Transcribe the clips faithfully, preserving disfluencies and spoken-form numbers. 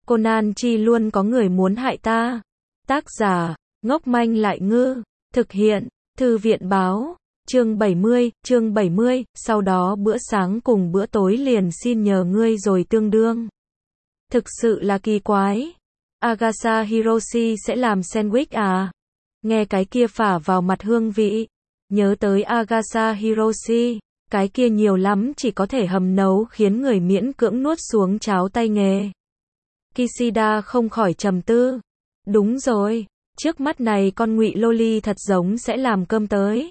Conan chi luôn có người muốn hại ta. Tác giả, ngốc manh lại ngư. Thực hiện, Thư viện báo. Chương bảy mươi, chương bảy mươi, sau đó bữa sáng cùng bữa tối liền xin nhờ ngươi rồi tương đương. Thực sự là kỳ quái. Agatha Hiroshi sẽ làm sandwich à? Nghe cái kia phả vào mặt hương vị. Nhớ tới Agatha Hiroshi, cái kia nhiều lắm chỉ có thể hầm nấu khiến người miễn cưỡng nuốt xuống cháo tay nghề. Kishida không khỏi trầm tư. Đúng rồi, trước mắt này con ngụy loli thật giống sẽ làm cơm tới.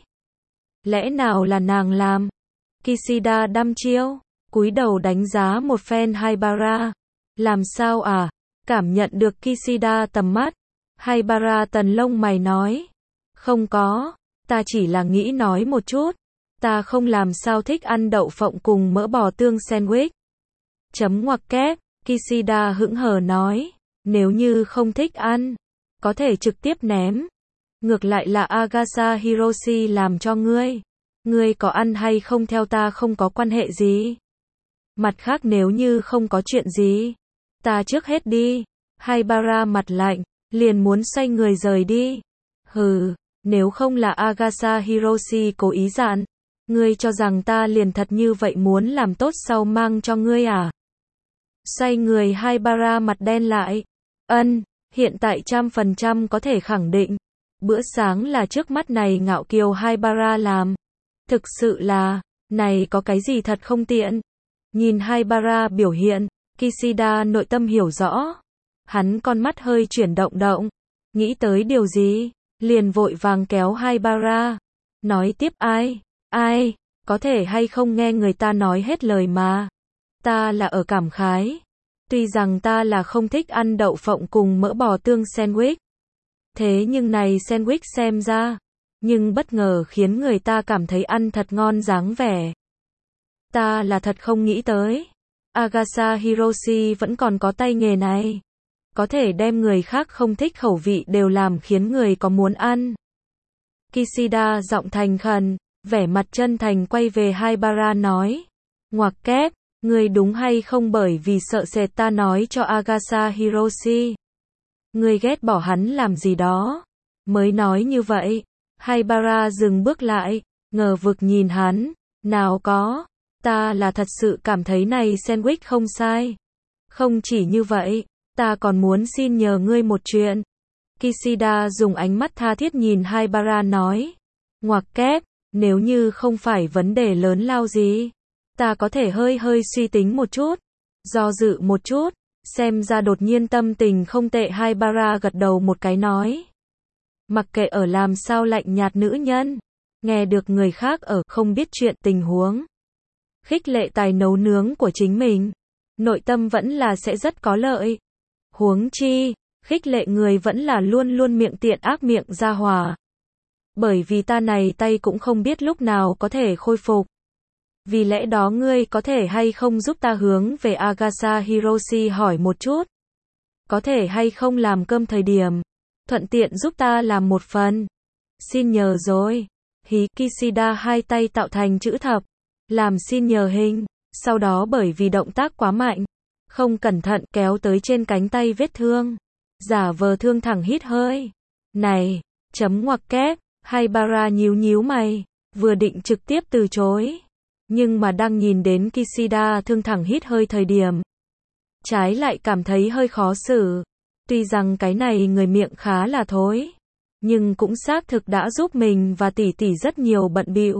Lẽ nào là nàng làm? Kishida đăm chiêu, cúi đầu đánh giá một phen Haibara. Làm sao à? Cảm nhận được Kishida tầm mắt. Haibara tần lông mày nói. Không có, ta chỉ là nghĩ nói một chút. Ta không làm sao thích ăn đậu phộng cùng mỡ bò tương sandwich. Chấm ngoặc kép, Kishida hững hờ nói. Nếu như không thích ăn, có thể trực tiếp ném. Ngược lại là Agatha Hiroshi làm cho ngươi. Ngươi có ăn hay không theo ta không có quan hệ gì. Mặt khác nếu như không có chuyện gì, ta trước hết đi. Haibara mặt lạnh, liền muốn xoay người rời đi. Hừ, nếu không là Agatha Hiroshi cố ý dặn, ngươi cho rằng ta liền thật như vậy muốn làm tốt sau mang cho ngươi à? Xoay người Haibara mặt đen lại. Ân, hiện tại trăm phần trăm có thể khẳng định. Bữa sáng là trước mắt này ngạo kiều Haibara làm. Thực sự là, này có cái gì thật không tiện. Nhìn Haibara biểu hiện, Kishida nội tâm hiểu rõ. Hắn con mắt hơi chuyển động động. Nghĩ tới điều gì, liền vội vàng kéo Haibara. Nói tiếp ai, ai, có thể hay không nghe người ta nói hết lời mà. Ta là ở cảm khái. Tuy rằng ta là không thích ăn đậu phộng cùng mỡ bò tương sandwich. Thế nhưng này sandwich xem ra, nhưng bất ngờ khiến người ta cảm thấy ăn thật ngon dáng vẻ. Ta là thật không nghĩ tới. Agatha Hiroshi vẫn còn có tay nghề này. Có thể đem người khác không thích khẩu vị đều làm khiến người có muốn ăn. Kishida giọng thành khẩn, vẻ mặt chân thành quay về Haibara nói. Ngoặc kép, ngươi đúng hay không bởi vì sợ sệt ta nói cho Agatha Hiroshi. Ngươi ghét bỏ hắn làm gì đó. Mới nói như vậy. Haibara dừng bước lại, ngờ vực nhìn hắn. Nào có, ta là thật sự cảm thấy này sandwich không sai. Không chỉ như vậy, ta còn muốn xin nhờ ngươi một chuyện. Kishida dùng ánh mắt tha thiết nhìn Haibara nói. Ngoặc kép, nếu như không phải vấn đề lớn lao gì, ta có thể hơi hơi suy tính một chút. Do dự một chút, xem ra đột nhiên tâm tình không tệ. Haibara gật đầu một cái nói. Mặc kệ ở làm sao lạnh nhạt nữ nhân, nghe được người khác ở không biết chuyện tình huống, khích lệ tài nấu nướng của chính mình, nội tâm vẫn là sẽ rất có lợi. Huống chi, khích lệ người vẫn là luôn luôn miệng tiện ác miệng ra hòa. Bởi vì ta này tay cũng không biết lúc nào có thể khôi phục. Vì lẽ đó ngươi có thể hay không giúp ta hướng về Agatha Hiroshi hỏi một chút. Có thể hay không làm cơm thời điểm, thuận tiện giúp ta làm một phần. Xin nhờ rồi. Hí, Kishida hai tay tạo thành chữ thập, làm xin nhờ hình, sau đó bởi vì động tác quá mạnh, không cẩn thận kéo tới trên cánh tay vết thương. Giả vờ thương thẳng hít hơi. Này, chấm ngoặc kép, Haibara nhíu nhíu mày, vừa định trực tiếp từ chối. Nhưng mà đang nhìn đến Kishida thương thẳng hít hơi thời điểm, trái lại cảm thấy hơi khó xử. Tuy rằng cái này người miệng khá là thối, nhưng cũng xác thực đã giúp mình và tỷ tỷ rất nhiều bận bịu.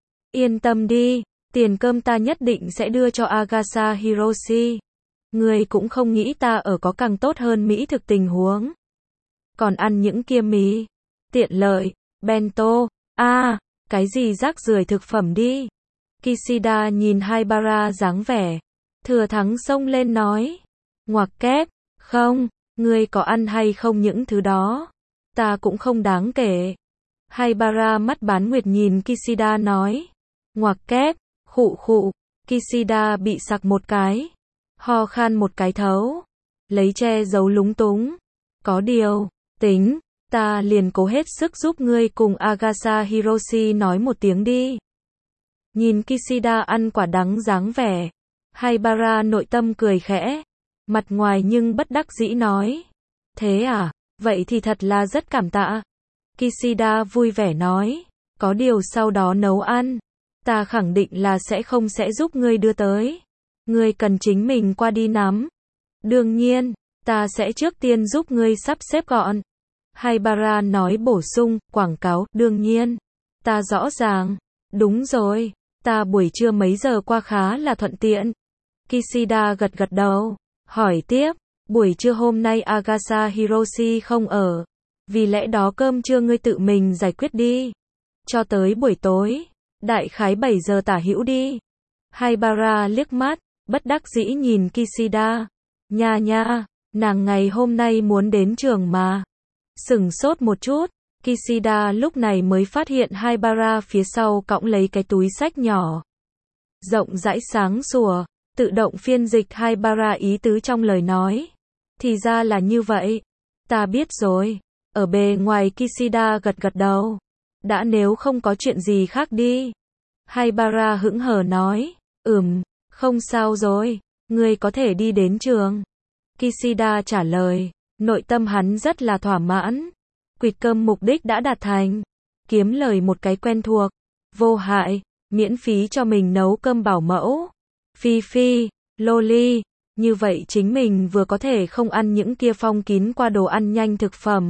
Yên tâm đi, tiền cơm ta nhất định sẽ đưa cho Agatha Hiroshi. Người cũng không nghĩ ta ở có càng tốt hơn mỹ thực tình huống. Còn ăn những kia mì, tiện lợi, bento, a à, cái gì rác rưởi thực phẩm đi. Kishida nhìn Haibara dáng vẻ, thừa thắng xông lên nói. Ngoặc kép, không, ngươi có ăn hay không những thứ đó, ta cũng không đáng kể. Haibara mắt bán nguyệt nhìn Kishida nói. Ngoặc kép, khụ khụ, Kishida bị sặc một cái, ho khan một cái thấu, lấy che giấu lúng túng. Có điều, tính, ta liền cố hết sức giúp ngươi cùng Agatha Hiroshi nói một tiếng đi. Nhìn Kishida ăn quả đắng dáng vẻ, Haibara nội tâm cười khẽ. Mặt ngoài nhưng bất đắc dĩ nói. Thế à, vậy thì thật là rất cảm tạ. Kishida vui vẻ nói. Có điều sau đó nấu ăn, ta khẳng định là sẽ không sẽ giúp ngươi đưa tới. Ngươi cần chính mình qua đi nắm. Đương nhiên, ta sẽ trước tiên giúp ngươi sắp xếp gọn. Haibara nói bổ sung, quảng cáo, đương nhiên. Ta rõ ràng. Đúng rồi, ta buổi trưa mấy giờ qua khá là thuận tiện. Kishida gật gật đầu, hỏi tiếp, buổi trưa hôm nay Agasa Hiroshi không ở. Vì lẽ đó cơm trưa ngươi tự mình giải quyết đi. Cho tới buổi tối, đại khái bảy giờ tả hữu đi. Haibara liếc mắt, bất đắc dĩ nhìn Kishida. Nha nha, nàng ngày hôm nay muốn đến trường mà. Sửng sốt một chút, Kishida lúc này mới phát hiện Haibara phía sau cõng lấy cái túi xách nhỏ. Rộng rãi sáng sủa, tự động phiên dịch Haibara ý tứ trong lời nói. Thì ra là như vậy. Ta biết rồi. Ở bề ngoài Kishida gật gật đầu. Đã nếu không có chuyện gì khác đi. Haibara hững hờ nói. Ừm, không sao rồi. Ngươi có thể đi đến trường. Kishida trả lời. Nội tâm hắn rất là thỏa mãn. Quỵt cơm mục đích đã đạt thành. Kiếm lời một cái quen thuộc. Vô hại. Miễn phí cho mình nấu cơm bảo mẫu. Phi phi, loli. Như vậy chính mình vừa có thể không ăn những kia phong kín qua đồ ăn nhanh thực phẩm.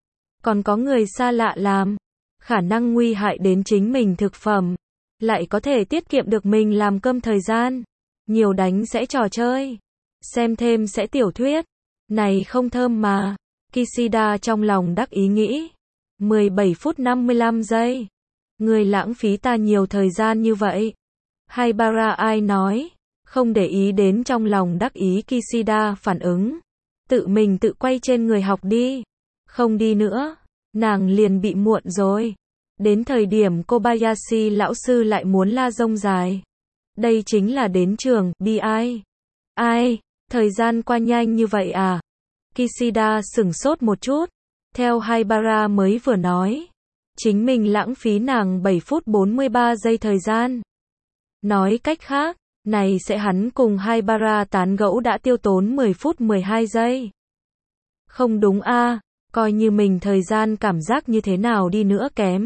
Còn có người xa lạ làm. Khả năng nguy hại đến chính mình thực phẩm. Lại có thể tiết kiệm được mình làm cơm thời gian. Nhiều đánh sẽ trò chơi. Xem thêm sẽ tiểu thuyết. Này không thơm mà. Kishida trong lòng đắc ý nghĩ. mười bảy phút năm mươi lăm giây. Người lãng phí ta nhiều thời gian như vậy. Haibara ai nói. Không để ý đến trong lòng đắc ý Kishida phản ứng. Tự mình tự quay trên người học đi. Không đi nữa. Nàng liền bị muộn rồi. Đến thời điểm Kobayashi lão sư lại muốn la rông dài. Đây chính là đến trường, bi ai. Ai, thời gian qua nhanh như vậy à? Kishida sửng sốt một chút. Theo Haibara mới vừa nói. Chính mình lãng phí nàng bảy phút bốn mươi ba giây thời gian. Nói cách khác, này sẽ hắn cùng Haibara tán gẫu đã tiêu tốn mười phút mười hai giây. Không đúng a, à, coi như mình thời gian cảm giác như thế nào đi nữa kém.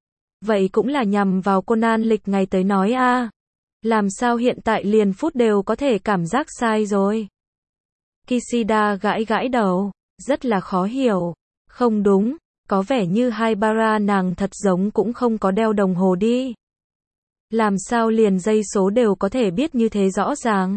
Vậy cũng là nhằm vào Conan lịch ngày tới nói a. À. Làm sao hiện tại liền phút đều có thể cảm giác sai rồi. Kishida gãi gãi đầu, rất là khó hiểu. Không đúng, có vẻ như Haibara nàng thật giống cũng không có đeo đồng hồ đi. Làm sao liền giây số đều có thể biết như thế rõ ràng.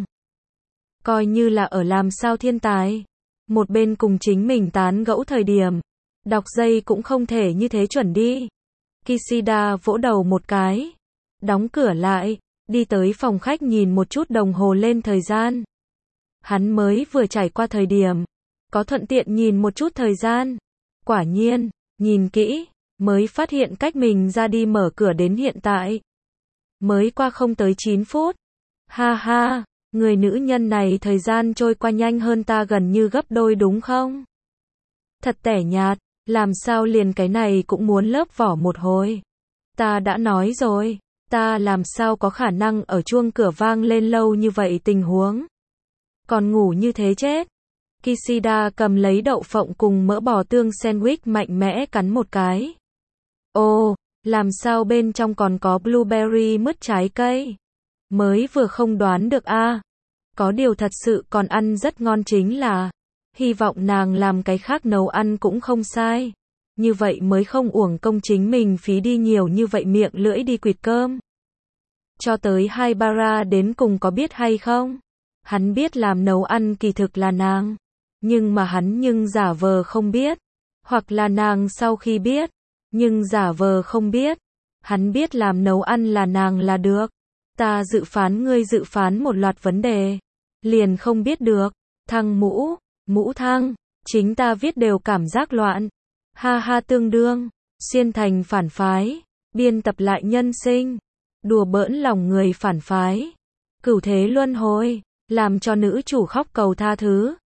Coi như là ở làm sao thiên tài. Một bên cùng chính mình tán gẫu thời điểm. Đọc giây cũng không thể như thế chuẩn đi. Kishida vỗ đầu một cái. Đóng cửa lại. Đi tới phòng khách nhìn một chút đồng hồ lên thời gian. Hắn mới vừa trải qua thời điểm. Có thuận tiện nhìn một chút thời gian. Quả nhiên, nhìn kỹ. Mới phát hiện cách mình ra đi mở cửa đến hiện tại. Mới qua không tới chín phút. Ha ha, người nữ nhân này thời gian trôi qua nhanh hơn ta gần như gấp đôi đúng không? Thật tẻ nhạt, làm sao liền cái này cũng muốn lớp vỏ một hồi. Ta đã nói rồi, ta làm sao có khả năng ở chuông cửa vang lên lâu như vậy tình huống. Còn ngủ như thế chết. Kishida cầm lấy đậu phộng cùng mỡ bò tương sandwich mạnh mẽ cắn một cái. Ồ, làm sao bên trong còn có blueberry mứt trái cây? Mới vừa không đoán được a. À. Có điều thật sự còn ăn rất ngon chính là. Hy vọng nàng làm cái khác nấu ăn cũng không sai. Như vậy mới không uổng công chính mình phí đi nhiều như vậy miệng lưỡi đi quỵt cơm. Cho tới Haibara đến cùng có biết hay không? Hắn biết làm nấu ăn kỳ thực là nàng. Nhưng mà hắn nhưng giả vờ không biết. Hoặc là nàng sau khi biết. Nhưng giả vờ không biết. Hắn biết làm nấu ăn là nàng là được. Ta dự phán ngươi dự phán một loạt vấn đề. Liền không biết được. Thăng mũ, mũ thăng. Chính ta viết đều cảm giác loạn. Ha ha tương đương. Xuyên thành phản phái. Biên tập lại nhân sinh. Đùa bỡn lòng người phản phái. Cửu thế luân hồi. Làm cho nữ chủ khóc cầu tha thứ.